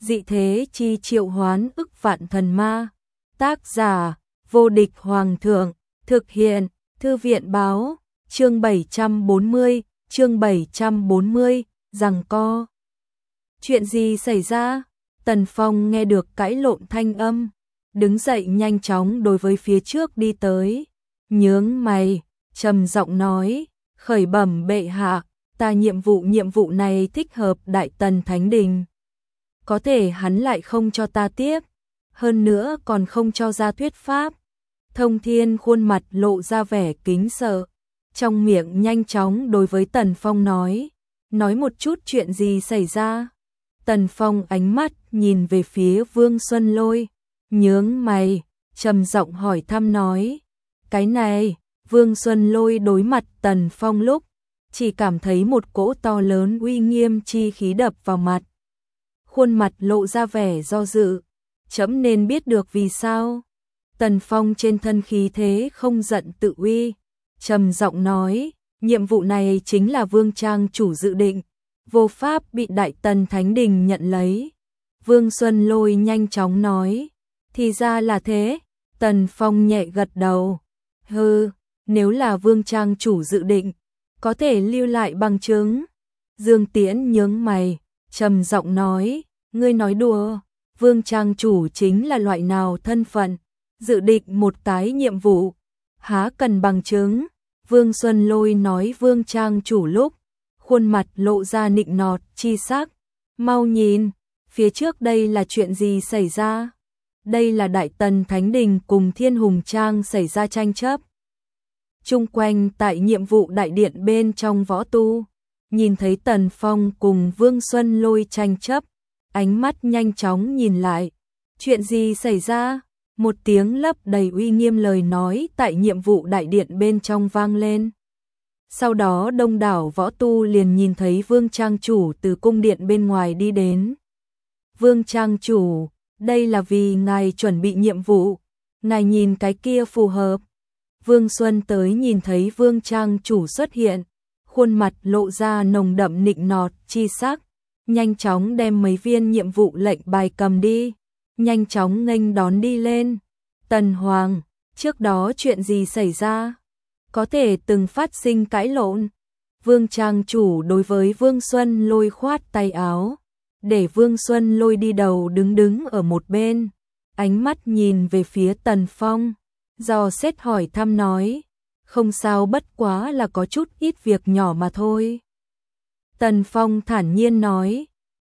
dị thế chi triệu hoán ức vạn thần ma. Tác giả, vô địch hoàng thượng, thực hiện, thư viện báo, chương 740, giằng co. Chuyện gì xảy ra? Tần Phong nghe được cãi lộn thanh âm, đứng dậy nhanh chóng đối với phía trước đi tới, nhướng mày, trầm giọng nói, khởi bẩm bệ hạ, ta nhiệm vụ này thích hợp Đại Tần Thánh Đình. Có thể hắn lại không cho ta tiếp, hơn nữa còn không cho ra thuyết pháp. Thông Thiên khuôn mặt lộ ra vẻ kính sợ, trong miệng nhanh chóng đối với Tần Phong nói một chút chuyện gì xảy ra. Tần Phong ánh mắt nhìn về phía Vương Xuân Lôi, nhướng mày, trầm giọng hỏi thăm nói, cái này. Vương Xuân Lôi đối mặt Tần Phong lúc, chỉ cảm thấy một cỗ to lớn uy nghiêm chi khí đập vào mặt. Khuôn mặt lộ ra vẻ do dự, trẫm nên biết được vì sao. Tần Phong trên thân khí thế không giận tự uy, trầm giọng nói, nhiệm vụ này chính là Vương Trang chủ dự định, vô pháp bị Đại Tần Thánh Đình nhận lấy. Vương Xuân Lôi nhanh chóng nói, thì ra là thế. Tần Phong nhẹ gật đầu, hừ, nếu là Vương Trang chủ dự định, có thể lưu lại bằng chứng. Dương Tiễn nhướng mày, trầm giọng nói, ngươi nói đùa, Vương Trang chủ chính là loại nào thân phận, dự định một cái nhiệm vụ, há cần bằng chứng. Vương Xuân Lôi nói Vương Trang chủ lúc, khuôn mặt lộ ra nịnh nọt chi sắc, mau nhìn, phía trước đây là chuyện gì xảy ra? Đây là Đại Tần Thánh Đình cùng Thiên Hùng Trang xảy ra tranh chấp. Chung quanh tại nhiệm vụ đại điện bên trong võ tu, nhìn thấy Tần Phong cùng Vương Xuân Lôi tranh chấp, ánh mắt nhanh chóng nhìn lại. Chuyện gì xảy ra? Một tiếng lấp đầy uy nghiêm lời nói tại nhiệm vụ đại điện bên trong vang lên. Sau đó đông đảo võ tu liền nhìn thấy Vương Trang chủ từ cung điện bên ngoài đi đến. Vương Trang chủ, đây là vì ngài chuẩn bị nhiệm vụ, ngài nhìn cái kia phù hợp. Vương Xuân tới nhìn thấy Vương Trang chủ xuất hiện, khuôn mặt lộ ra nồng đậm nịnh nọt chi sắc, nhanh chóng đem mấy viên nhiệm vụ lệnh bài cầm đi, nhanh chóng nghênh đón đi lên. Tần Hoàng, trước đó chuyện gì xảy ra? Có thể từng phát sinh cãi lộn. Vương Trang chủ đối với Vương Xuân Lôi khoát tay áo, để Vương Xuân Lôi đi đầu đứng ở một bên, ánh mắt nhìn về phía Tần Phong, dò xét hỏi thăm nói, không sao, bất quá là có chút ít việc nhỏ mà thôi. Tần Phong thản nhiên nói,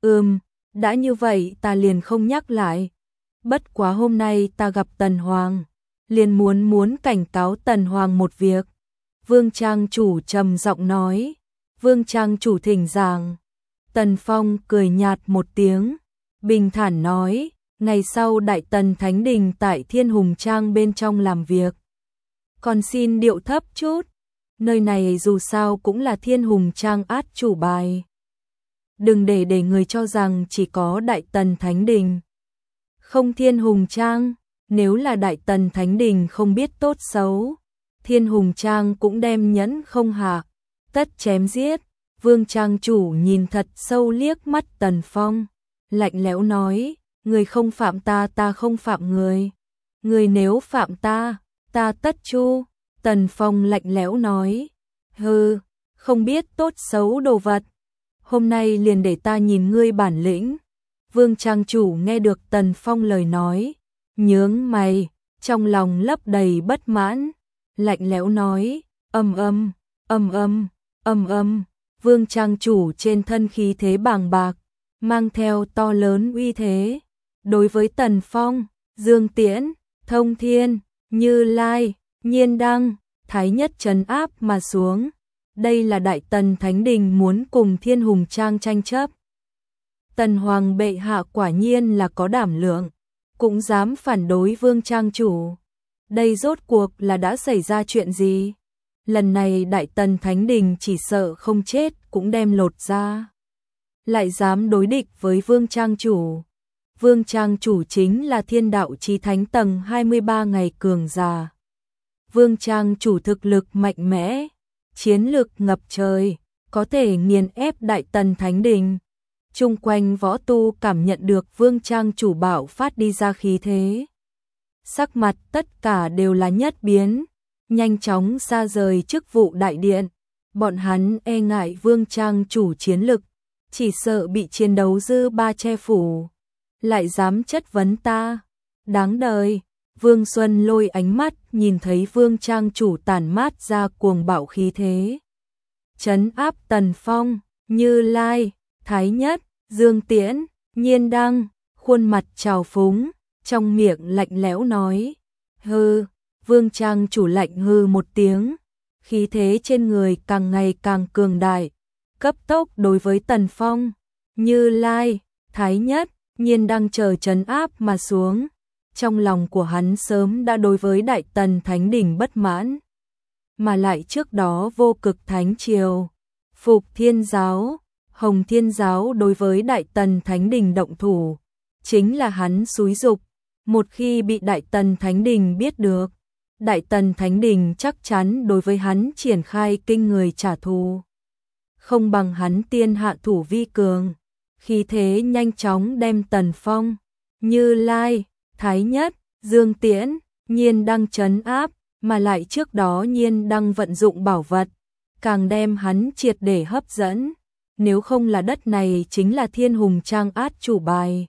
đã như vậy ta liền không nhắc lại. Bất quá hôm nay ta gặp Tần Hoàng, liền muốn cảnh cáo Tần Hoàng một việc. Vương Trang chủ trầm giọng nói, Vương Trang chủ thỉnh giảng. Tần Phong cười nhạt một tiếng, bình thản nói, ngày sau Đại Tần Thánh Đình tại Thiên Hùng Trang bên trong làm việc. Còn xin điệu thấp chút, nơi này dù sao cũng là Thiên Hùng Trang át chủ bài. Đừng để người cho rằng chỉ có Đại Tần Thánh Đình, không Thiên Hùng Trang. Nếu là Đại Tần Thánh Đình không biết tốt xấu, Thiên Hùng Trang cũng đem nhẫn không hạ, tất chém giết. Vương Trang chủ nhìn thật sâu liếc mắt Tần Phong, lạnh lẽo nói, người không phạm ta, ta không phạm người. Người nếu phạm ta, ta tất chu. Tần Phong lạnh lẽo nói, hừ, không biết tốt xấu đồ vật. Hôm nay liền để ta nhìn ngươi bản lĩnh. Vương Trang chủ nghe được Tần Phong lời nói, nhướng mày, trong lòng lấp đầy bất mãn, lạnh lẽo nói, ầm ầm. Vương Trang chủ trên thân khí thế bàng bạc, mang theo to lớn uy thế, đối với Tần Phong, Dương Tiễn, Thông Thiên, Như Lai, Nhiên Đăng, Thái Nhất trấn áp mà xuống. Đây là Đại Tần Thánh Đình muốn cùng Thiên Hùng Trang tranh chấp. Tần Hoàng bệ hạ quả nhiên là có đảm lượng, cũng dám phản đối Vương Trang chủ. Đây rốt cuộc là đã xảy ra chuyện gì? Lần này Đại Tần Thánh Đình chỉ sợ không chết cũng đem lột ra. Lại dám đối địch với Vương Trang chủ. Vương Trang chủ chính là Thiên Đạo Chí Thánh tầng 23 ngày cường giả. Vương Trang chủ thực lực mạnh mẽ, chiến lực ngập trời, có thể nghiền ép Đại Tần Thánh Đình. Chung quanh võ tu cảm nhận được Vương Trang chủ bạo phát đi ra khí thế. Sắc mặt tất cả đều là nhất biến, nhanh chóng xa rời chức vụ đại điện. Bọn hắn e ngại Vương Trang chủ chiến lực, chỉ sợ bị chiến đấu dư ba che phủ. Lại dám chất vấn ta, đáng đời. Vương Xuân Lôi ánh mắt nhìn thấy Vương Trang chủ tản mát ra cuồng bạo khí thế. Trấn áp Tần Phong, Như Lai, Thái Nhất, Dương Tiễn, Nhiên Đăng, khuôn mặt trào phúng, trong miệng lạnh lẽo nói. Hừ, Vương Trang chủ lạnh hừ một tiếng, khí thế trên người càng ngày càng cường đại, cấp tốc đối với Tần Phong, Như Lai, Thái Nhất, Nhiên Đăng chờ trấn áp mà xuống. Trong lòng của hắn sớm đã đối với Đại Tần Thánh Đình bất mãn, mà lại trước đó Vô Cực Thánh Triều, Phục Thiên Giáo, Hồng Thiên Giáo đối với Đại Tần Thánh Đình động thủ, chính là hắn xúi giục. Một khi bị Đại Tần Thánh Đình biết được, Đại Tần Thánh Đình chắc chắn đối với hắn triển khai kinh người trả thù. Không bằng hắn tiên hạ thủ vi cường, khí thế nhanh chóng đem Tần Phong, Như Lai, Thái Nhất, Dương Tiễn, Nhiên Đăng trấn áp, mà lại trước đó Nhiên Đăng vận dụng bảo vật, càng đem hắn triệt để hấp dẫn. Nếu không là đất này chính là Thiên Hùng Trang át chủ bài.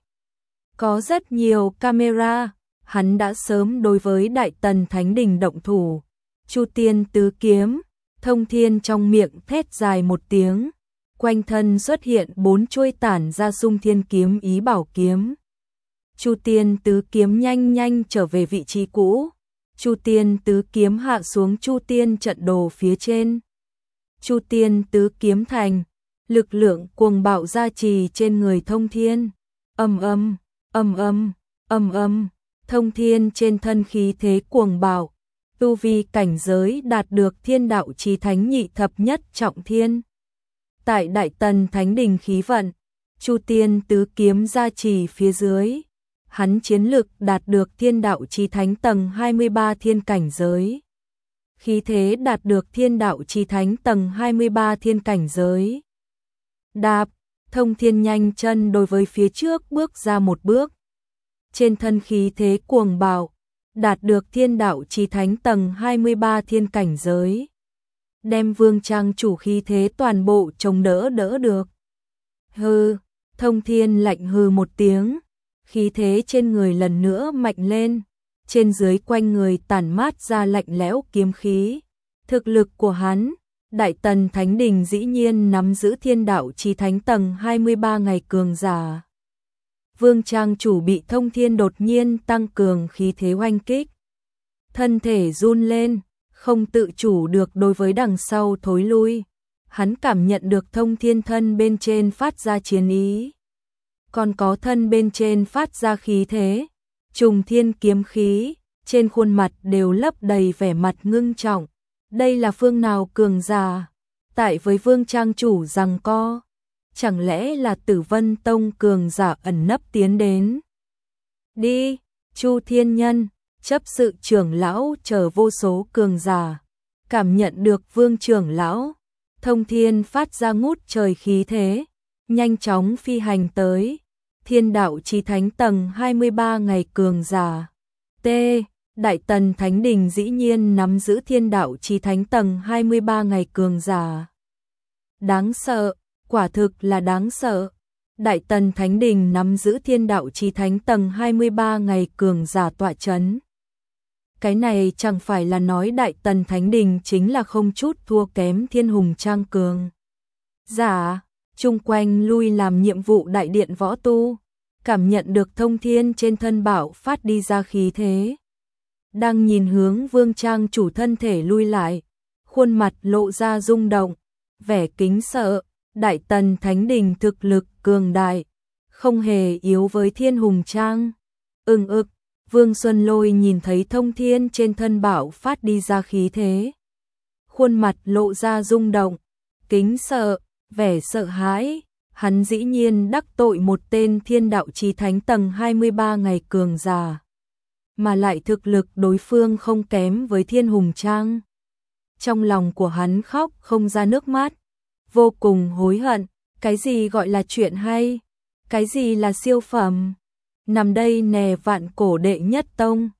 Có rất nhiều camera, hắn đã sớm đối với Đại Tần Thánh Đình động thủ. Chu Tiên tứ kiếm, Thông Thiên trong miệng thét dài một tiếng, quanh thân xuất hiện 4 chuôi tản ra xung thiên kiếm ý bảo kiếm. Chu Tiên tứ kiếm nhanh nhanh trở về vị trí cũ. Chu Tiên tứ kiếm hạ xuống Chu Tiên trận đồ phía trên. Chu Tiên tứ kiếm thành, lực lượng cuồng bạo gia trì trên người Thông Thiên. Ầm ầm, ầm ầm, ầm ầm, Thông Thiên trên thân khí thế cuồng bạo, tu vi cảnh giới đạt được Thiên Đạo Chí Thánh nhị thập nhất trọng thiên. Tại Đại Tần Thánh Đình khí vận, Chu Tiên tứ kiếm gia trì phía dưới, hắn chiến lực đạt được Thiên Đạo Chí Thánh tầng 23 thiên cảnh giới. Khí thế đạt được Thiên Đạo Chí Thánh tầng 23 thiên cảnh giới. Đạp, Thông Thiên nhanh chân đối với phía trước bước ra một bước. Trên thân khí thế cuồng bạo, đạt được Thiên Đạo Chí Thánh tầng 23 thiên cảnh giới. Đem Vương Trang chủ khí thế toàn bộ chống đỡ được. Hừ, Thông Thiên lạnh hừ một tiếng, khí thế trên người lần nữa mạnh lên, trên dưới quanh người tản mát ra lạnh lẽo kiếm khí. Thực lực của hắn, Đại Tần Thánh Đình dĩ nhiên nắm giữ Thiên Đạo Chí Thánh tầng 23 ngày cường giả. Vương Trang chủ bị Thông Thiên đột nhiên tăng cường khí thế oanh kích, thân thể run lên, không tự chủ được đối với đằng sau thối lui. Hắn cảm nhận được Thông Thiên thân bên trên phát ra chiến ý, còn có thân bên trên phát ra khí thế, trùng thiên kiếm khí, trên khuôn mặt đều lấp đầy vẻ mặt ngưng trọng. Đây là phương nào cường giả? Tại với Vương Trang chủ giằng co, chẳng lẽ là Tử Vân Tông cường giả ẩn nấp tiến đến? Đi, Chu Thiên Nhân, chấp sự trưởng lão chờ vô số cường giả, cảm nhận được Vương trưởng lão, Thông Thiên phát ra ngút trời khí thế, nhanh chóng phi hành tới. Thiên Đạo Chí Thánh tầng 23 ngày cường giả. T. Đại Tần Thánh Đình dĩ nhiên nắm giữ Thiên Đạo Chí Thánh tầng 23 ngày cường giả. Đáng sợ, quả thực là đáng sợ. Đại Tần Thánh Đình nắm giữ Thiên Đạo Chí Thánh tầng 23 ngày cường giả tọa chấn. Cái này chẳng phải là nói Đại Tần Thánh Đình chính là không chút thua kém Thiên Hùng Trang cường giả. Chung quanh lui làm nhiệm vụ đại điện võ tu, cảm nhận được Thông Thiên trên thân bảo phát đi ra khí thế. Đang nhìn hướng Vương Trang chủ thân thể lui lại, khuôn mặt lộ ra rung động, vẻ kính sợ. Đại Tần Thánh Đình thực lực cường đại, không hề yếu với Thiên Hùng Trang. Ực, Vương Xuân Lôi nhìn thấy Thông Thiên trên thân bảo phát đi ra khí thế, khuôn mặt lộ ra rung động, kính sợ, vẻ sợ hãi. Hắn dĩ nhiên đắc tội một tên Thiên Đạo Chí Thánh tầng 23 ngày cường giả, mà lại thực lực đối phương không kém với Thiên Hùng Trang. Trong lòng của hắn khóc không ra nước mắt, vô cùng hối hận, Cái gì gọi là chuyện hay? Cái gì là siêu phẩm? Nằm đây nè, vạn cổ đệ nhất tông.